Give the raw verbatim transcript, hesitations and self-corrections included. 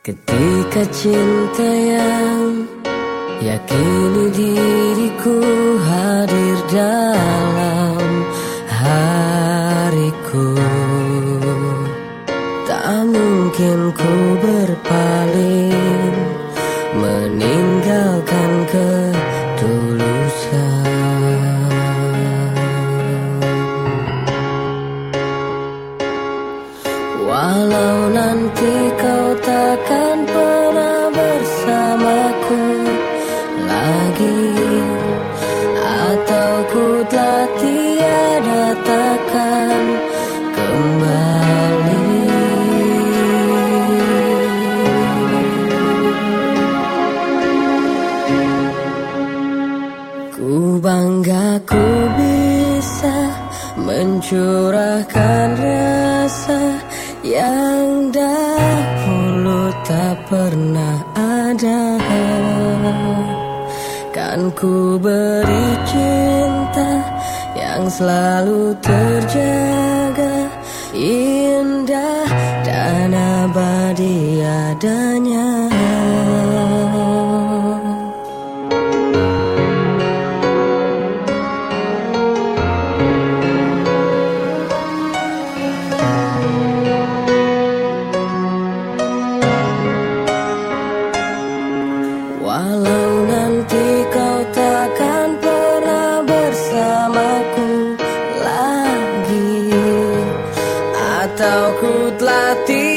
Ketika cinta yang yakini diriku hadir dalam hariku, tak mungkin ku berpaling meninggalkan ketulusan. Walau nanti kau takkan pernah bersamaku lagi, atau ku telah tiada takkan kembali. Ku bangga ku bisa mencurahkan rasa yang dahulu tak pernah ada. Kan ku beri cinta yang selalu terjaga, indah dan abadi adanya. Walau nanti kau takkan pernah bersamaku lagi, atau ku telah tiada